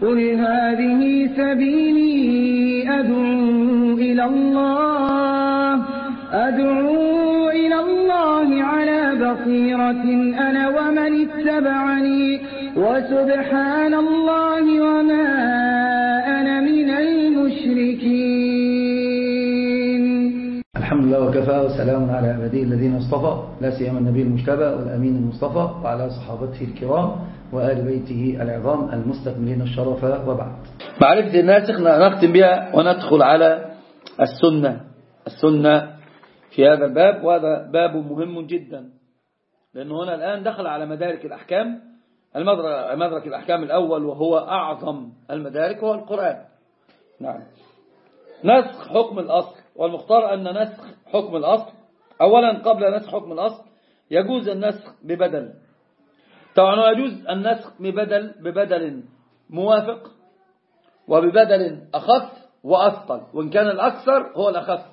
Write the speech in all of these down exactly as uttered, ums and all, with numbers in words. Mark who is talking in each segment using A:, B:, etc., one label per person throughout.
A: قل هذه سبيلي أدعو إلى الله أدعو إلى الله على بصيرة أنا ومن اتبعني وسبحان الله وما أنا من المشركين.
B: الحمد لله وكفى وسلام على عباده الذين اصطفى، لا سيما النبي المجتبى والأمين المصطفى وعلى صحابته الكرام وآل بيته العظام المستكملين الشرف، وبعد.
C: معرفة الناسخ نختم بها وندخل على السنة السنة في هذا الباب، وهذا باب مهم جدا، لأنه هنا الآن دخل على مدارك الأحكام. المدرك الأحكام الأول وهو أعظم المدارك هو القرآن. نعم. نسخ حكم الأصل، والمختار أن نسخ حكم الأصل أولا قبل نسخ حكم الأصل يجوز النسخ ببدل. طبعا يجوز النسخ ببدل ببدل موافق وببدل أخف وأثقل، وإن كان الأكثر هو الأخف.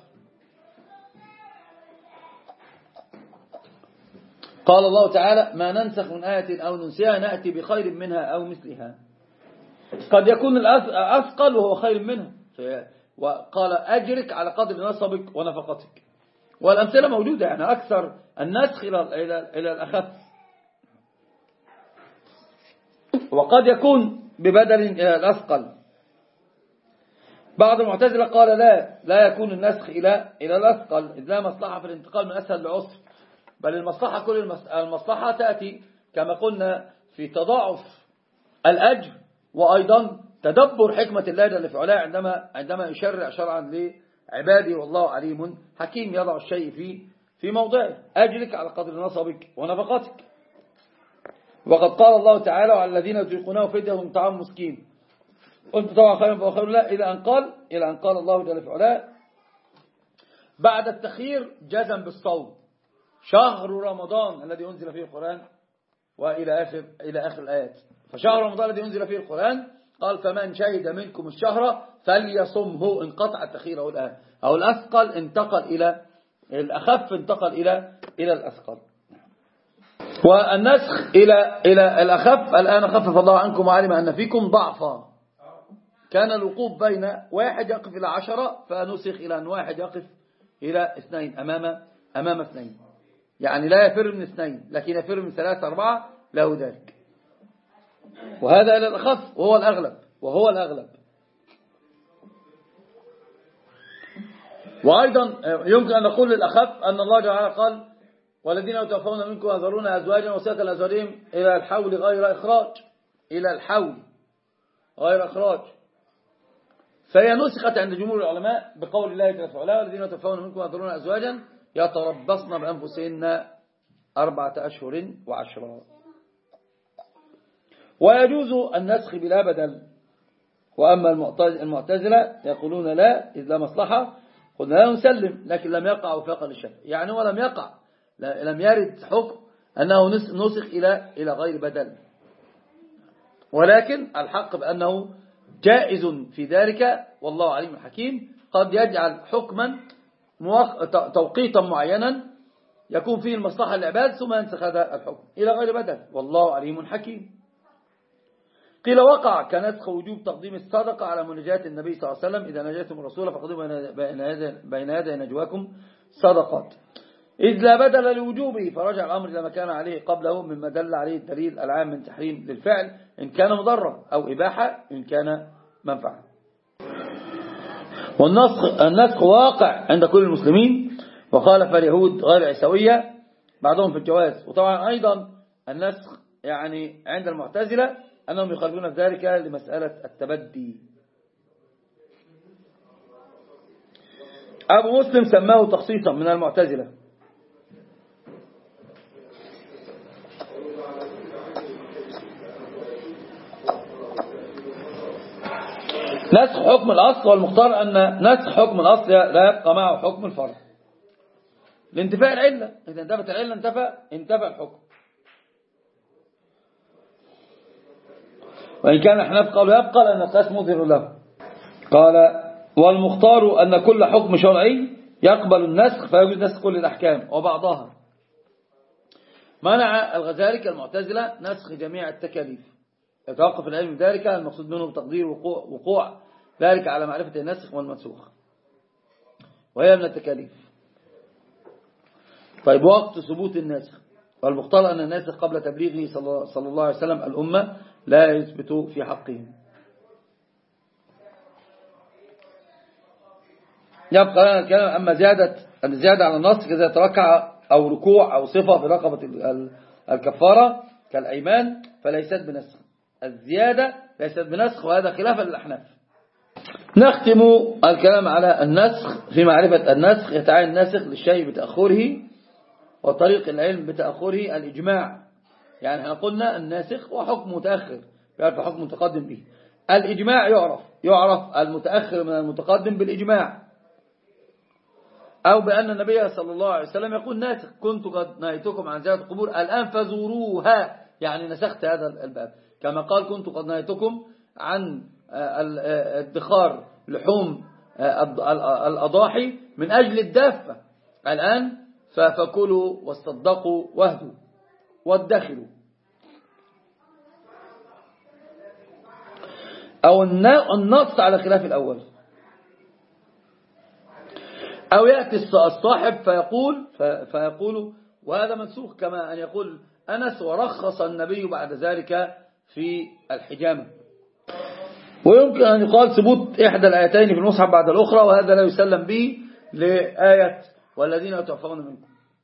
C: قال الله تعالى: ما ننسخ من آية أو ننسيها نأتي بخير منها أو مثلها. قد يكون الأثقل وهو خير منها، وقال أجرك على قدر نصبك ونفقتك، والأمثلة موجودة، يعني أكثر النسخ إلى إلى الأخف. وقد يكون ببدل إلى الأثقل. بعض المعتزلة قال لا لا يكون النسخ إلى إلى الأثقل، إذ لا مصلحة في الانتقال من أسهل لعسر، بل المصلحة كل المصلحة تأتي كما قلنا في تضاعف الأجر، وأيضا تدبر حكمة الله جل في علاه عندما عندما يشرع شرعا لعباده، والله عليم حكيم يضع الشيء في في موضعه. أجرك على قدر نصبك ونفقتك. وقد قال الله تعالى: وعلى الذين يطيقونه فدية طعام مسكين. قلت طبعا خير فهو خير لا، إلى أن قال إلى أن قال الله جل في علاه بعد التخيير جزم بالصوم: شهر رمضان الذي أنزل فيه القرآن، وإلى آخر إلى آخر الآيات. فشهر رمضان الذي أنزل فيه القرآن قال: فمن شهد منكم الشهر فليصمه. انقطع التخيير، أو الآن أو الأثقل انتقل إلى الأخف، انتقل إلى إلى الأثقل. والنسخ إلى إلى الأخف الآن خفف الله عنكم وعلم أن فيكم ضعفا. كان الوقوف بين واحد يقف إلى عشرة، فنسخ إلى أن واحد يقف إلى اثنين أمام أمام اثنين، يعني لا يفر من اثنين لكن يفر من ثلاثة أربعة، له ذلك. وهذا إلى الأخف وهو الأغلب وهو الأغلب. وأيضا يمكن أن نقول للأخف أن الله تعالى قال: والذين يتوفون منكم يذرون أزواجا وصية لأزواجهم إلى الحول غير إخراج، إلى الحول غير إخراج. فهي نسخت عند جمهور العلماء بقول الله جل وعلا: والذين يتوفون منكم يذرون أزواجا يتربصن بأنفسهن أربعة أشهر وعشرة. ويجوز النسخ بلا بدل. وأما المعتزلة يقولون لا، إذ لا مصلحة قلنا لا نسلم، لكن لم يقع وفاقا للشرع، يعني ولم يقع لم يرد حكم أنه نسخ إلى إلى غير بدل، ولكن الحق بأنه جائز في ذلك، والله عليم حكيم. قد يجعل حكما توقيتا معينا يكون فيه المصلحة للعباد ثم ينسخ هذا الحكم إلى غير بدل، والله عليم حكيم. قيل وقع كنسخ وجوب تقديم الصدقة على مناجاة النبي صلى الله عليه وسلم: إذا ناجيتم الرسول فقدموا بين يدي نجواكم صدقات، إذ لا بدل لوجوبه، فرجع الأمر إلى ما كان عليه قبله مما دل عليه الدليل العام من تحريم للفعل إن كان مضرا، أو إباحة إن كان منفعة. والنسخ النسخ واقع عند كل المسلمين، وخالف اليهود غير عيسوية بعضهم في الجواز. وطبعا أيضا النسخ يعني عند المعتزلة أنهم يخالفون ذلك لمسألة التبدي. أبو مسلم سماه تخصيصا من المعتزلة. نسخ حكم الأصل، والمختار أن نسخ حكم الأصل لا يبقى معه حكم الفرع لانتفاء العلة. إذا انتفت العلة انتفى انتفى الحكم. وإن كان الحناف قالوا يبقى لأن القياس مظهر له. قال: والمختار أن كل حكم شرعي يقبل النسخ فيجوز نسخ كل الأحكام وبعضها. منع الغزالي كالمعتزلة نسخ جميع التكاليف، يتوقف العلم بذلك، المقصود منه بتقدير وقوع, وقوع ذلك على معرفة الناسخ والمنسوخ، وهي من التكاليف. طيب وقت ثبوت الناسخ، والمختار أن الناسخ قبل تبليغه صلى الله عليه وسلم الأمة لا يثبت في حقهم. يبقى لنا الكلام. أما زيادة الزيادة على النص كذا يتركع أو ركوع أو صفة برقبة الكفارة كالأيمان فليست بنسخ. الزيادة ليست بنسخ، وهذا خلافا للأحناف. نختم الكلام على النسخ. في معرفة النسخ يتعين الناسخ للشيء بتأخره، وطريق العلم بتأخره الإجماع. يعني احنا قلنا الناسخ وحكم متأخر يعرف حكم متقدم به. الإجماع يعرف يعرف المتأخر من المتقدم بالإجماع، أو بأن النبي صلى الله عليه وسلم يقول ناسخ كنت قد نهيتكم عن زيارة القبور الآن فزوروها، يعني نسخت هذا الباب، كما قال كنت قد نهيتكم عن ادخار لحوم الأضاحي من أجل الدافة، الآن فكلوا واصدقوا واهدوا وادخروا. أو النص على خلاف الأول. أو يأتي الصاحب فيقول فيقول وهذا منسوخ، كما أن يقول أنس ورخص النبي بعد ذلك في الحجامة. ويمكن أن يقال ثبوت إحدى الآيتين في المصحف بعد الأخرى، وهذا لا يسلم به لآية والذين يتوفون منكم.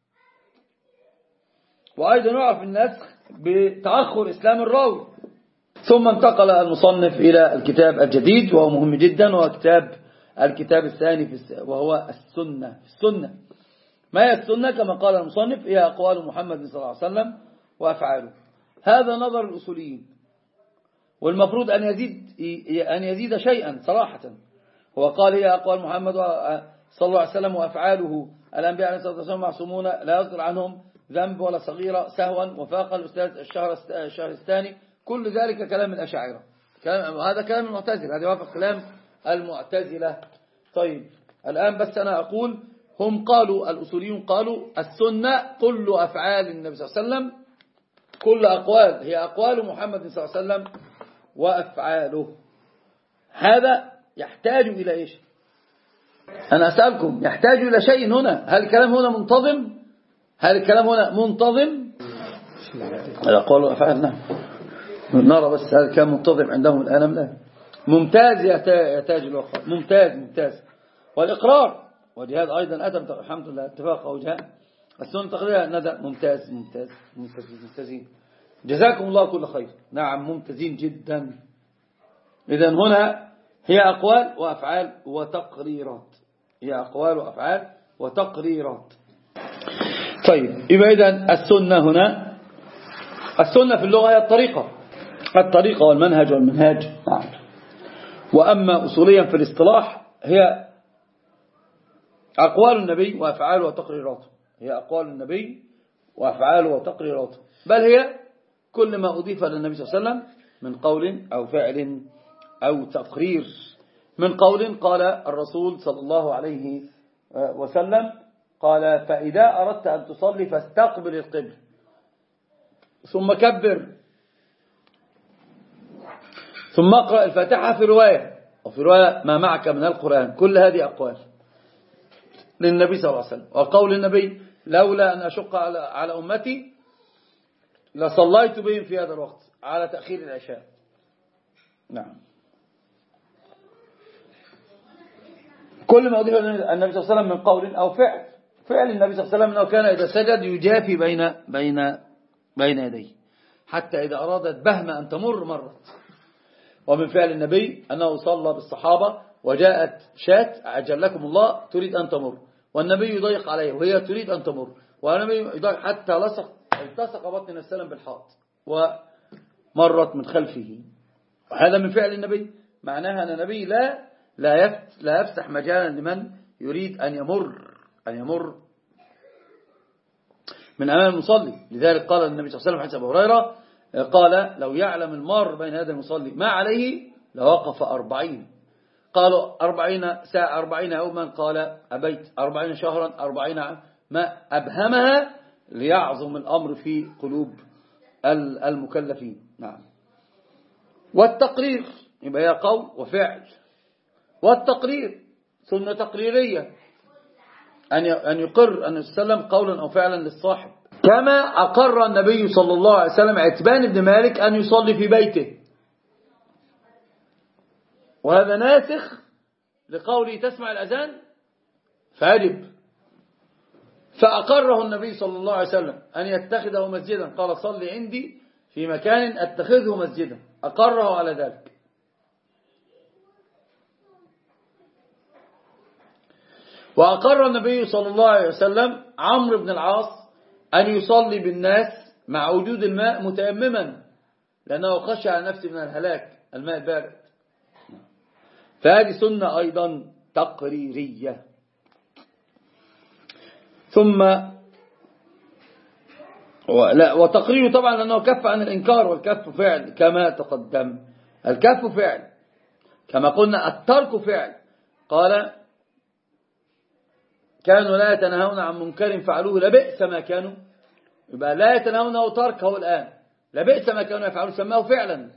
C: وأيضا يعرف النسخ بتأخر إسلام الراوي. ثم انتقل المصنف إلى الكتاب الجديد وهو مهم جدا، وهو كتاب الكتاب الثاني في وهو السنة. السنة ما هي السنة؟ كما قال المصنف هي أقوال محمد صلى الله عليه وسلم وأفعاله. هذا نظر الأصوليين، والمفروض أن يزيد أن يزيد شيئا صراحة. هو قال هي أقوال محمد صلى الله عليه وسلم وأفعاله. الأنبياء عليه الصلاة والسلام معصومون لا يصدر عنهم ذنب ولا صغيرة سهوا وفاق الأستاذ الشهر الشهرستاني. كل ذلك كلام الأشاعرة، هذا كلام المعتزلة، هذا يوافق كلام المعتزلة. طيب الآن بس أنا أقول هم قالوا الأصوليون قالوا السنة كل أفعال النبي صلى الله عليه وسلم، كل أقوال هي أقوال محمد صلى الله عليه وسلم وأفعاله. هذا يحتاج إلى إيش؟ أنا أسألكم يحتاج إلى شيء هنا. هل الكلام هنا منتظم؟ هل الكلام هنا منتظم؟ الأقوال والأفعال نعم، نرى بس هل كان منتظم عندهم الآن أم لا؟ ممتاز يا تاج الوقار، ممتاز ممتاز. والإقرار وجهاد أيضا أتم الحمد لله اتفاق وجهاد. السنة تقريبا ندى ممتاز ممتاز ممتاز ممتازين، جزاكم الله كل خير. نعم ممتازين جدا. إذن هنا هي أقوال وأفعال وتقريرات، هي أقوال وأفعال وتقريرات. طيب يبقى إذن السنة هنا، السنة في اللغة هي الطريقة، الطريقة والمنهج والمنهاج. نعم. وأما أصوليا في الاصطلاح هي أقوال النبي وأفعاله وتقريراته، هي أقوال النبي وأفعاله وتقريراته، بل هي كل ما أضيف للنبي صلى الله عليه وسلم من قول أو فعل أو تقرير. من قول قال الرسول صلى الله عليه وسلم قال فإذا أردت أن تصلي فاستقبل القبل ثم كبر ثم اقرأ الفاتحة في رواية، وفي رواية ما معك من القرآن. كل هذه أقوال للنبي صلى الله عليه وسلم. وقول النبي لولا أن أشق على على أمتي لصليت بهم في هذا الوقت على تأخير العشاء. نعم. كل ما أضيف النبي صلى الله عليه وسلم من قول أو فعل. فعل النبي صلى الله عليه وسلم أنه كان إذا سجد يجافي بين بين بين يديه حتى إذا أرادت بهمة أن تمر مرت. ومن فعل النبي أنه صلى بالصحابة وجاءت شاة عجلكم الله تريد أن تمر، والنبي يضيق عليه وهي تريد أن تمر، والنبي يضيق حتى لصق التصق بطن النبي صلى الله عليه وسلم بالحائط ومرت من خلفه. وهذا من فعل النبي، معناها أن النبي لا لا لا يفسح مجالا لمن يريد أن يمر أن يمر من أمام المصلي. لذلك قال النبي صلى الله عليه وسلم حديث أبي هريرة قال لو يعلم المار بين هذا المصلي ما عليه لوقف أربعين. قالوا أربعين ساعة أربعين يوما، قال أبيت أربعين شهرا أربعين عام، ما أبهمها ليعظم الأمر في قلوب المكلفين. نعم. والتقرير يبقى هي قول وفعل. والتقرير سنة تقريرية، أن يقر أن يسلم قولا أو فعلا للصاحب، كما أقر النبي صلى الله عليه وسلم عتبان بن مالك أن يصلي في بيته، وهذا ناسخ لقوله تسمع الأذان فأجب، فأقره النبي صلى الله عليه وسلم أن يتخذه مسجدا، قال صلي عندي في مكان أتخذه مسجدا، أقره على ذلك. وأقر النبي صلى الله عليه وسلم عمرو بن العاص أن يصلي بالناس مع وجود الماء متيمما، لأنه خشى على نفسه من الهلاك، الماء بارد. فهذه سنة أيضا تقريرية. ثم لا وتقريره طبعا لأنه كف عن الإنكار، والكف فعل كما تقدم. الكف فعل كما قلنا، الترك فعل. قال كانوا لا يتناهون عن منكر فعلوه لبئس ما كانوا، يبقى لا يتناهون أو تركه الآن لبئس ما كانوا يفعلون، سماه فعلا.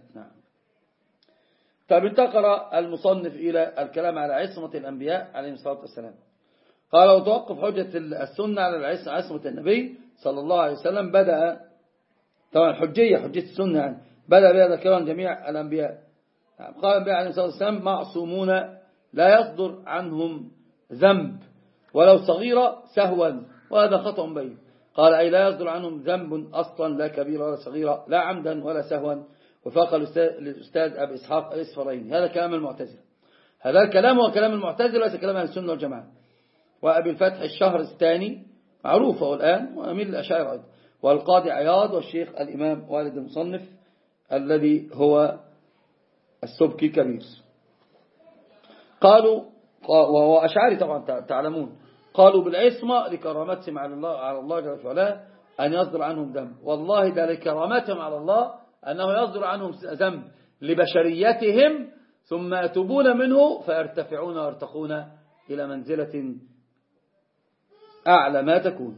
C: طيب انتقل المصنف إلى الكلام على عصمة الأنبياء عليهم الصلاة والسلام. قال وتوقف حجة السنة على عصمة النبي صلى الله عليه وسلم بدأ طبعا حجية حجة السنة يعني بدأ بها ذكرا جميع الأنبياء. قال النبي عليه الصلاة والسلام معصومون لا يصدر عنهم ذنب ولو صغيرة سهوا، وهذا خطأ بين. قال أي لا يصدر عنهم ذنب أصلا، لا كبيرة ولا صغيرة، لا عمدا ولا سهوا، وفاق الأستاذ أبي إسحاق الإسفرايني. هذا كلام المعتزلة، هذا الكلام هو كلام المعتزلة وليس كلام أهل السنة والجماعة. وأبي الفتح الشهر الثاني معروفه الآن، وأمير الأشاعرة أيضا، والقاضي عياض، والشيخ الإمام والد المصنف الذي هو السبكي كبير. قالوا وهو أشعري طبعا تعلمون، قالوا بالعصمة لكرامتهم على الله على الله جل وعلا أن يصدر عنهم ذنب. والله ده لكرامتهم على الله أنه يصدر عنهم ذنب لبشريتهم، ثم يتوبون منه فيرتفعون ويرتقون إلى منزلة أعلى ما تكون.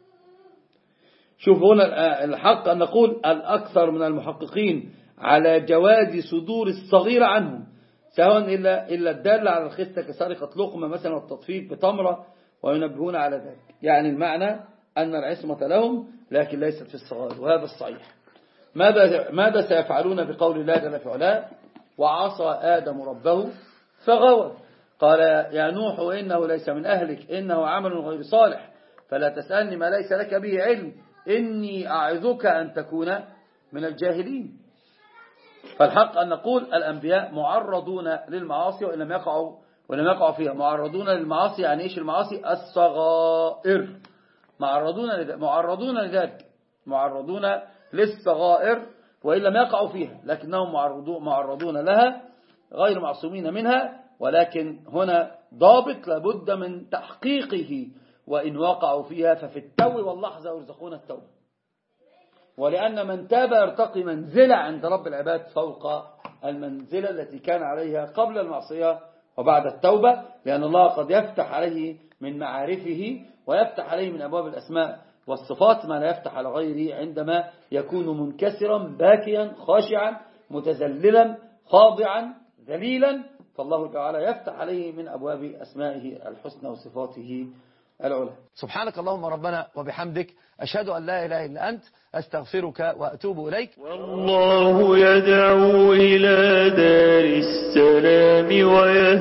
C: شوفوا هنا الحق أن نقول الأكثر من المحققين على جواز صدور الصغير عنهم، سواء إلا, إلا الدالة على الخستة كسرقة لقمة مثلا والتطفيف بتمرة، وينبهون على ذلك. يعني المعنى أن العصمة لهم لكن ليست في الصغائر، وهذا الصحيح. ماذا, ماذا سيفعلون بقول الله جل وعلا وعصى آدم ربه فغوى؟ قال يا نوح إنه ليس من أهلك إنه عمل غير صالح فلا تسألني ما ليس لك به علم إني أعظك أن تكون من الجاهلين. فالحق أن نقول الأنبياء معرضون للمعاصي وإن لم يقعوا ولم يقعوا فيها. معرضون للمعاصي يعني إيش المعاصي؟ الصغائر. معرضون معرضون لذلك، معرضون للصغائر وإن لم يقعوا فيها، لكنهم معرضون معرضون لها غير معصومين منها. ولكن هنا ضابط لابد من تحقيقه، وإن وقعوا فيها ففي التو واللحظة يرزقون التوبة. ولأن من تاب يرتقي منزلة عند رب العباد فوق المنزلة التي كان عليها قبل المعصية وبعد التوبة، لأن الله قد يفتح عليه من معارفه ويفتح عليه من أبواب الأسماء والصفات ما لا يفتح على غيره عندما يكون منكسرا باكيا خاشعا متذللا خاضعا ذليلا، فالله تعالى يفتح عليه من أبواب أسمائه الحسنى وصفاته العلى.
D: سبحانك اللهم ربنا وبحمدك، أشهد أن لا إله إلا أنت، أستغفرك وأتوب إليك.
E: والله يدعو إلى دار السلام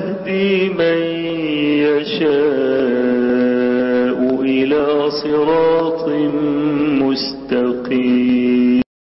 E: ويهدي من يشاء إلى صراط